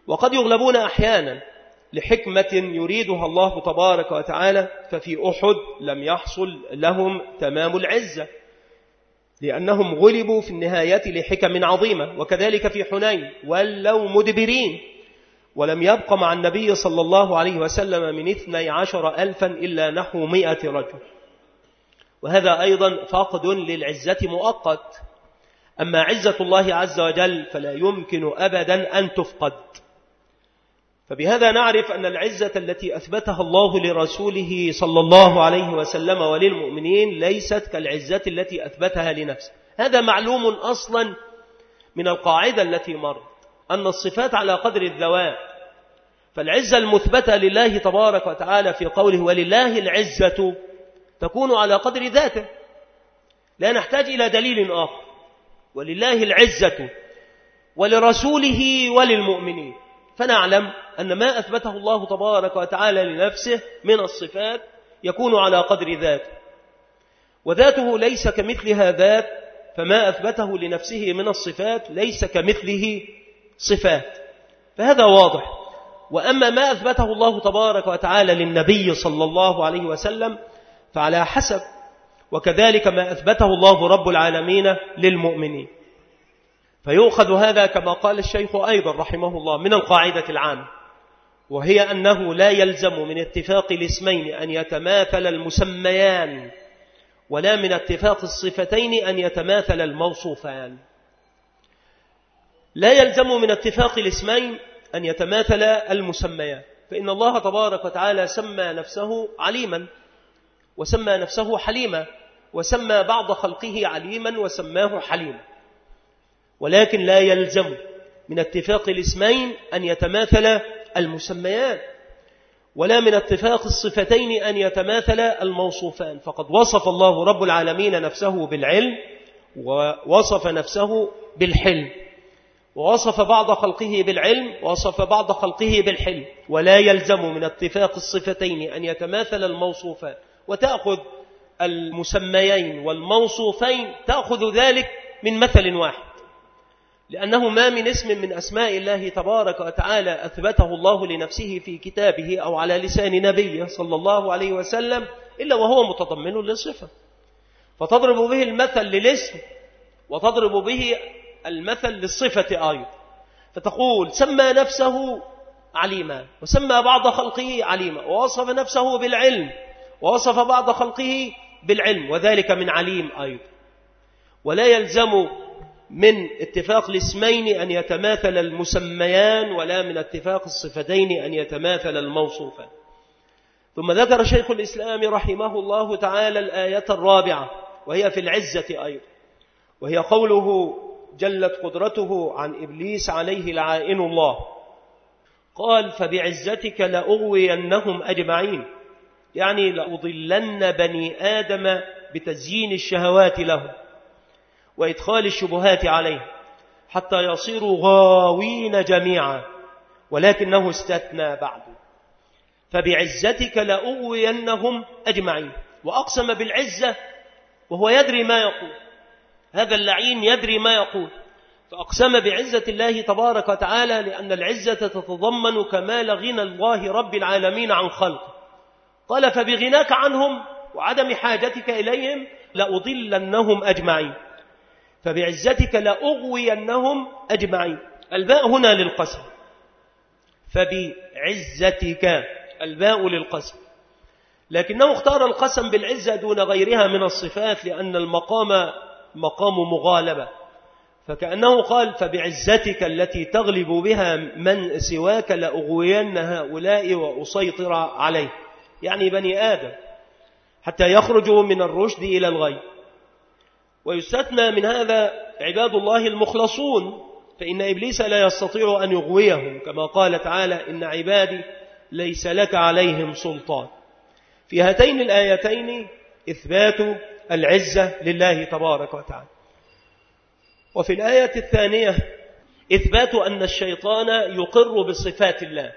وقد يغلبون أحيانا لحكمة يريدها الله تبارك وتعالى، ففي أحد لم يحصل لهم تمام العزة لأنهم غلبوا في النهاية لحكم عظيمة، وكذلك في حنين ولوا مدبرين ولم يبق مع النبي صلى الله عليه وسلم من اثني عشر ألفا إلا نحو مئة رجل، وهذا أيضا فاقد للعزة مؤقت. أما عزة الله عز وجل فلا يمكن أبدا أن تفقد. فبهذا نعرف أن العزة التي أثبتها الله لرسوله صلى الله عليه وسلم وللمؤمنين ليست كالعزة التي أثبتها لنفسه. هذا معلوم أصلا من القاعدة التي مرت أن الصفات على قدر الذوات، فالعزة المثبتة لله تبارك وتعالى في قوله ولله العزة تكون على قدر ذاته، لا نحتاج إلى دليل آخر. ولله العزة ولرسوله وللمؤمنين، فنعلم أن ما أثبته الله تبارك وتعالى لنفسه من الصفات يكون على قدر ذاته، وذاته ليس كمثلها ذات، فما أثبته لنفسه من الصفات ليس كمثله صفات، فهذا واضح. وأما ما أثبته الله تبارك وتعالى للنبي صلى الله عليه وسلم فعلى حسب، وكذلك ما أثبته الله رب العالمين للمؤمنين. فيؤخذ هذا كما قال الشيخ أيضا رحمه الله من القاعدة العامة، وهي أنه لا يلزم من اتفاق الاسمين أن يتماثل المسميان، ولا من اتفاق الصفتين أن يتماثل الموصوفان. لا يلزم من اتفاق الاسمين أن يتماثل المسميان، فإن الله تبارك وتعالى سمى نفسه عليما وسمى نفسه حليما، وسمى بعض خلقه عليما وسماه حليما، ولكن لا يلزم من اتفاق الاسمين أن يتماثل المسميان، ولا من اتفاق الصفتين أن يتماثل الموصوفان. فقد وصف الله رب العالمين نفسه بالعلم، ووصف نفسه بالحلم، ووصف بعض خلقه بالعلم، ووصف بعض خلقه بالحلم، ولا يلزم من اتفاق الصفتين أن يتماثل الموصوفان. وتأخذ المسميين والموصوفين تأخذ ذلك من مثل واحد، لأنه ما من اسم من أسماء الله تبارك وتعالى أثبته الله لنفسه في كتابه أو على لسان نبيه صلى الله عليه وسلم إلا وهو متضمن للصفة، فتضرب به المثل للاسم وتضرب به المثل للصفة أيضا. فتقول سمى نفسه عليما، وسمى بعض خلقه عليما، ووصف نفسه بالعلم، ووصف بعض خلقه بالعلم، وذلك من عليم أيضا. ولا يلزم من اتفاق الاسمين أن يتماثل المسميان، ولا من اتفاق الصفتين أن يتماثل الموصوفان. ثم ذكر شيخ الإسلام رحمه الله تعالى الآية الرابعة، وهي في العزة أيضا، وهي قوله جلت قدرته عن إبليس عليه لعائن الله، قال فبعزتك لأغوينهم أجمعين، يعني لأضلن بني آدم بتزيين الشهوات لهم وإدخال الشبهات عليه حتى يصيروا غاوين جميعا، ولكنه استثنى بعد فبعزتك لأغوينهم أجمعين. وأقسم بالعزة وهو يدري ما يقول، هذا اللعين يدري ما يقول، فأقسم بعزة الله تبارك وتعالى لأن العزة تتضمن كمال غنى الله رب العالمين عن خلقه. قال فبغناك عنهم وعدم حاجتك إليهم لأضلنهم أجمعين، فبعزتك لأغوينهم أجمعين. الباء هنا للقسم، فبعزتك الباء للقسم، لكنه اختار القسم بالعزة دون غيرها من الصفات لأن المقام مقام مغالبة، فكأنه قال فبعزتك التي تغلب بها من سواك لأغوين هؤلاء وأسيطر عليه، يعني بني آدم، حتى يخرجوا من الرشد إلى الغي. ويستثنى من هذا عباد الله المخلصون، فإن إبليس لا يستطيع أن يغويهم، كما قال تعالى إن عبادي ليس لك عليهم سلطان. في هاتين الآيتين إثبات العزة لله تبارك وتعالى، وفي الآية الثانية إثبات أن الشيطان يقر بصفات الله.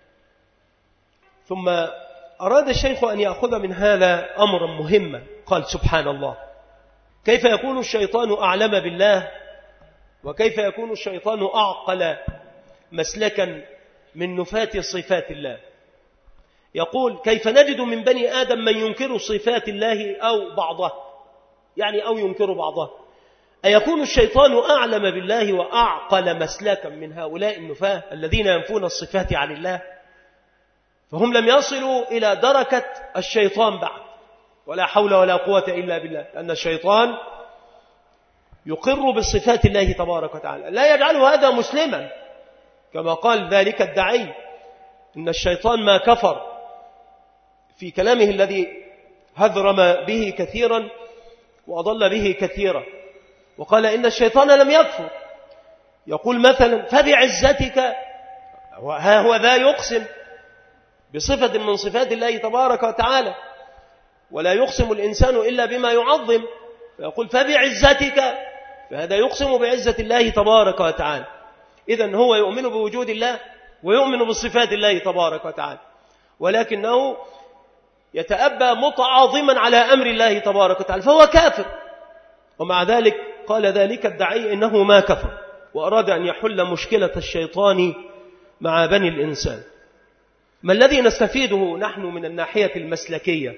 ثم أراد الشيخ أن يأخذ من هذا أمرا مهما، قال سبحان الله، كيف يكون الشيطان أعلم بالله، وكيف يكون الشيطان أعقل مسلكا من نفاة صفات الله. يقول كيف نجد من بني آدم من ينكر صفات الله أو بعضها، يعني أو ينكر بعضها، أيكون الشيطان أعلم بالله وأعقل مسلكا من هؤلاء النفاة الذين ينفون الصفات عن الله؟ فهم لم يصلوا إلى دركة الشيطان بعد، ولا حول ولا قوة إلا بالله، لأن الشيطان يقر بصفات الله تبارك وتعالى، لا يجعله هذا مسلما، كما قال ذلك الداعي إن الشيطان ما كفر في كلامه الذي هذرم به كثيرا وأضل به كثيرا، وقال إن الشيطان لم يكفر. يقول مثلا فبعزتك، ها هو ذا يقسم بصفة من صفات الله تبارك وتعالى، ولا يقسم الإنسان إلا بما يعظم، فيقول فبعزتك، فهذا يقسم بعزة الله تبارك وتعالى. إذن هو يؤمن بوجود الله ويؤمن بصفات الله تبارك وتعالى، ولكنه يتأبى متعاظما على أمر الله تبارك وتعالى، فهو كافر. ومع ذلك قال ذلك الداعي إنه ما كفر، وأراد أن يحل مشكلة الشيطان مع بني الإنسان. ما الذي نستفيده نحن من الناحية المسلكية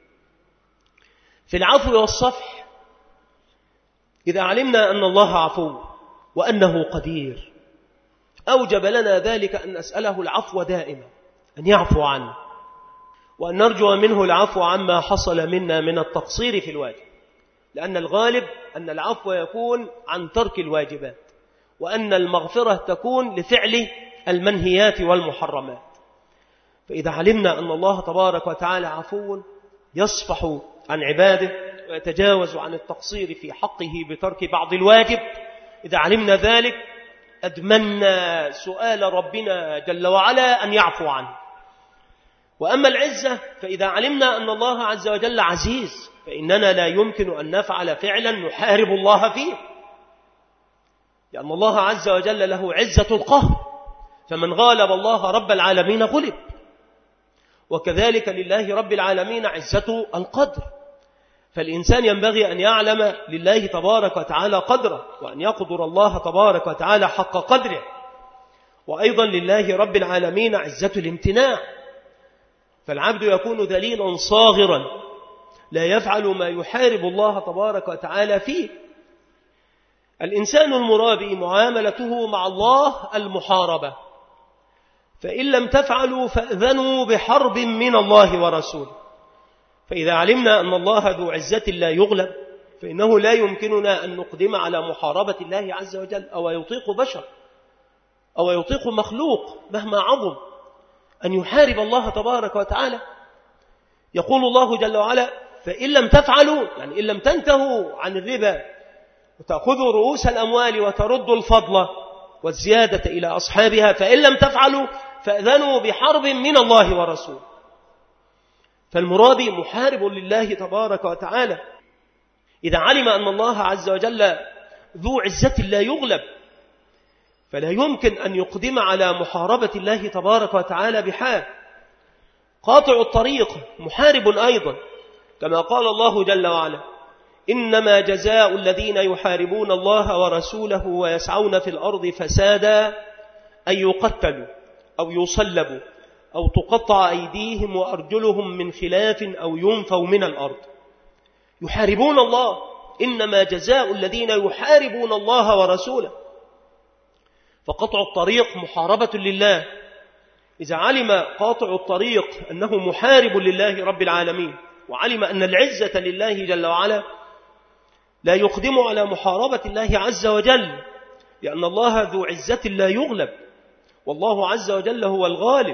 في العفو والصفح؟ إذا علمنا أن الله عفو وأنه قدير، أوجب لنا ذلك أن نسأله العفو دائما، أن يعفو عنه، وأن نرجو منه العفو عما حصل منا من التقصير في الواجب، لأن الغالب أن العفو يكون عن ترك الواجبات، وأن المغفرة تكون لفعل المنهيات والمحرمات. فإذا علمنا أن الله تبارك وتعالى عفو يصفح عن عباده ويتجاوز عن التقصير في حقه بترك بعض الواجب، إذا علمنا ذلك أدمنا سؤال ربنا جل وعلا أن يعفو عنه. وأما العزة فإذا علمنا أن الله عز وجل عزيز، فإننا لا يمكن أن نفعل فعلا نحارب الله فيه، لأن الله عز وجل له عزة القهر، فمن غالب الله رب العالمين غلب. وكذلك لله رب العالمين عزة القدر، فالإنسان ينبغي أن يعلم لله تبارك وتعالى قدره، وأن يقدر الله تبارك وتعالى حق قدره. وأيضا لله رب العالمين عزة الامتناع، فالعبد يكون ذليلا صاغرا لا يفعل ما يحارب الله تبارك وتعالى فيه. الإنسان المرابي معاملته مع الله المحاربة، فإن لم تفعلوا فأذنوا بحرب من الله ورسوله. فإذا علمنا أن الله ذو عزة لا يغلب، فإنه لا يمكننا أن نقدم على محاربة الله عز وجل، أو يطيق بشر أو يطيق مخلوق مهما عظم أن يحارب الله تبارك وتعالى. يقول الله جل وعلا فإن لم تفعلوا، يعني إن لم تنتهوا عن الربا وتأخذوا رؤوس الأموال وتردوا الفضل والزيادة إلى أصحابها، فإن لم تفعلوا فأذنوا بحرب من الله ورسوله. فالمرابي محارب لله تبارك وتعالى. إذا علم أن الله عز وجل ذو عزة لا يغلب، فلا يمكن أن يقدم على محاربة الله تبارك وتعالى بحال. قاطع الطريق محارب أيضا، كما قال الله جل وعلا إنما جزاء الذين يحاربون الله ورسوله ويسعون في الأرض فسادا أن يقتلوا أو يصلبوا أو تقطع أيديهم وأرجلهم من خلاف أو ينفوا من الأرض. يحاربون الله، إنما جزاء الذين يحاربون الله ورسوله. فقطع الطريق محاربة لله. إذا علم قاطع الطريق أنه محارب لله رب العالمين، وعلم أن العزة لله جل وعلا، لا يقدم على محاربة الله عز وجل، لأن الله ذو عزة لا يغلب، والله عز وجل هو الغالب.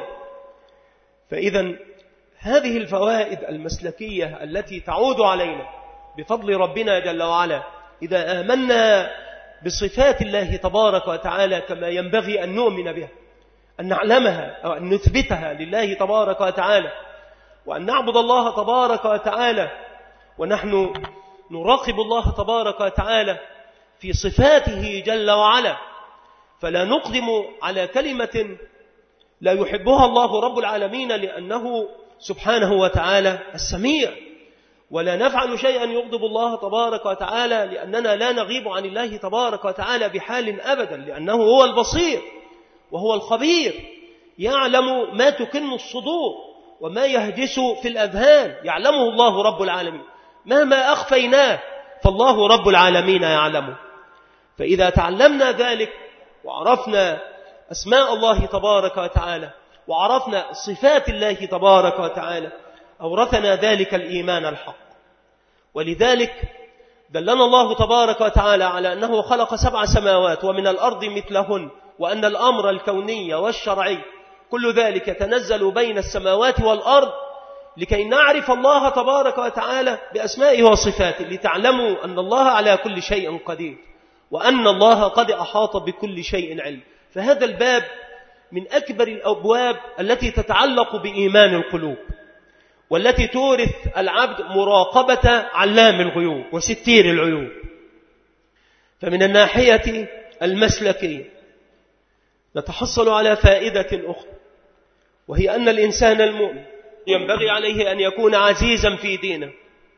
فإذا هذه الفوائد المسلكية التي تعود علينا بفضل ربنا جل وعلا إذا آمنا بصفات الله تبارك وتعالى كما ينبغي أن نؤمن بها، أن نعلمها أو أن نثبتها لله تبارك وتعالى، وأن نعبد الله تبارك وتعالى ونحن نراقب الله تبارك وتعالى في صفاته جل وعلا، فلا نقدم على كلمة لا يحبها الله رب العالمين لأنه سبحانه وتعالى السميع، ولا نفعل شيئا يغضب الله تبارك وتعالى لأننا لا نغيب عن الله تبارك وتعالى بحال أبدا، لأنه هو البصير وهو الخبير. يعلم ما تكن الصدور وما يهدس في الأذهان، يعلمه الله رب العالمين، مهما أخفيناه فالله رب العالمين يعلمه. فإذا تعلمنا ذلك وعرفنا أسماء الله تبارك وتعالى وعرفنا صفات الله تبارك وتعالى أورثنا ذلك الإيمان الحق. ولذلك دلنا الله تبارك وتعالى على أنه خلق سبع سماوات ومن الأرض مثلهن، وأن الأمر الكوني والشرعي كل ذلك تنزل بين السماوات والأرض لكي نعرف الله تبارك وتعالى بأسمائه وصفاته، لتعلموا أن الله على كل شيء قدير وأن الله قد أحاط بكل شيء علم. فهذا الباب من أكبر الأبواب التي تتعلق بإيمان القلوب، والتي تورث العبد مراقبة علام الغيوب وستير العيوب. فمن الناحية المسلكية نتحصل على فائدة أخرى، وهي أن الإنسان المؤمن ينبغي عليه أن يكون عزيزا في دينه،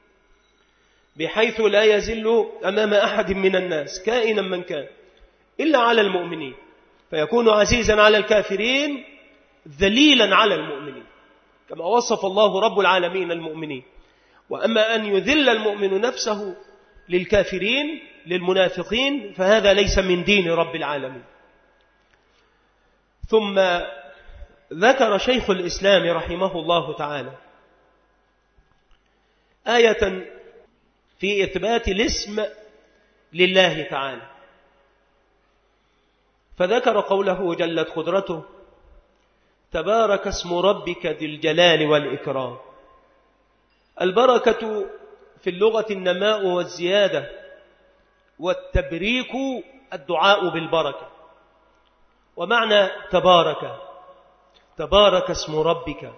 بحيث لا يزل أمام أحد من الناس كائنا من كان إلا على المؤمنين، فيكون عزيزا على الكافرين ذليلا على المؤمنين كما وصف الله رب العالمين المؤمنين. وأما أن يذل المؤمن نفسه للكافرين للمنافقين فهذا ليس من دين رب العالمين. ثم ذكر شيخ الإسلام رحمه الله تعالى آية في إثبات الاسم لله تعالى، فذكر قوله جلت قدرته: تبارك اسم ربك ذي الجلال والإكرام. البركة في اللغة النماء والزيادة، والتبريك الدعاء بالبركة. ومعنى تبارك تبارك اسم ربك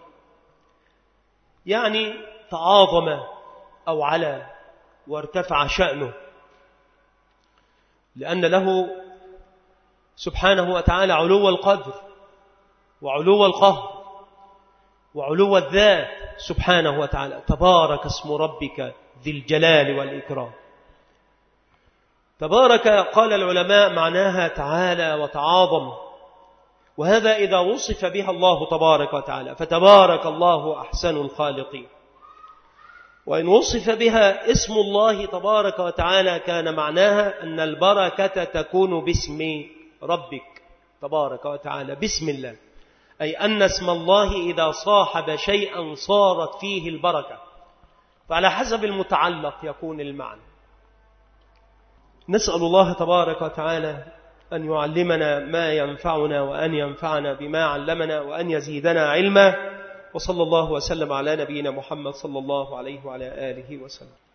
يعني تعاظم أو علا وارتفع شأنه، لأن له سبحانه وتعالى علو القدر وعلو القهر وعلو الذات سبحانه وتعالى. تبارك اسم ربك ذي الجلال والإكرام. تبارك قال العلماء معناها تعالى وتعاظم، وهذا إذا وصف بها الله تبارك وتعالى، فتبارك الله أحسن الخالقين. وإن وصف بها اسم الله تبارك وتعالى كان معناها أن البركة تكون باسم ربك تبارك وتعالى، بسم الله، أي أن اسم الله إذا صاحب شيئا صارت فيه البركة، فعلى حسب المتعلق يكون المعنى. نسأل الله تبارك وتعالى أن يعلمنا ما ينفعنا وأن ينفعنا بما علمنا وأن يزيدنا علما. وصلى الله وسلم على نبينا محمد صلى الله عليه وعلى آله وسلم.